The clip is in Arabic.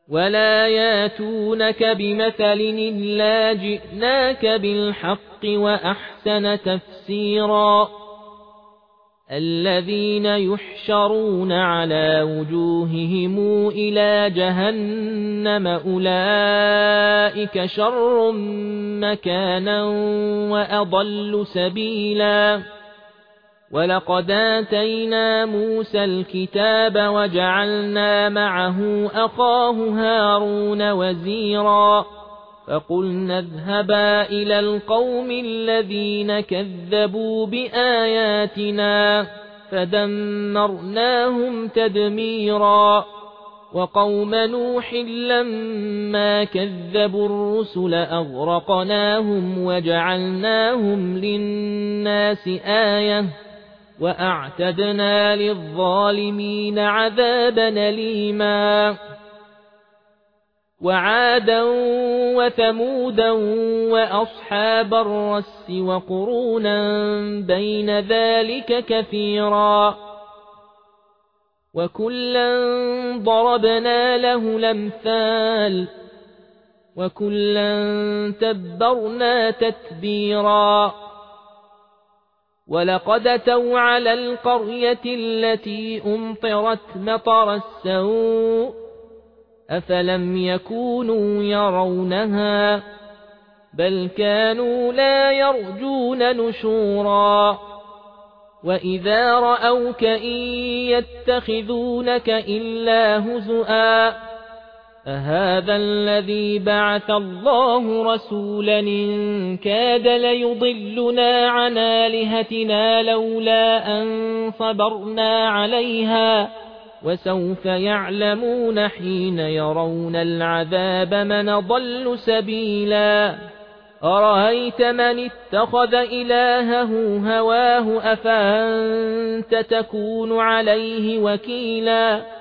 ولا ياتونك بمثل إلا جئناك بالحق وأحسن تفسيرا الذين يحشرون على وجوههم إلى جهنم أولئك شر مكانا وأضل سبيلا ولقد آتينا موسى الكتاب وجعلنا معه أخاه هارون وزيرا فقلنا اذهبا إلى القوم الذين كذبوا بآياتنا فدمرناهم تدميرا وقوم نوح لما كذبوا الرسل أغرقناهم وجعلناهم للناس آية وأعتدنا للظالمين عذابا أليما وعادا وثمودا وأصحاب الرس وقرونا بين ذلك كثيرا وكلا ضربنا له الأمثال وكلا تبرنا تتبيرا ولقد أتوا على القرية التي أمطرت مطر السوء أفلم يكونوا يرونها بل كانوا لا يرجون نشورا وإذا رأوك إن يتخذونك إلا هزؤا أهذا الذي بعث الله رسولا إن كاد ليضلنا عن آلهتنا لولا أن صبرنا عليها وسوف يعلمون حين يرون العذاب من ضل سبيلا أرأيت من اتخذ إلهه هواه أفأنت تكون عليه وكيلا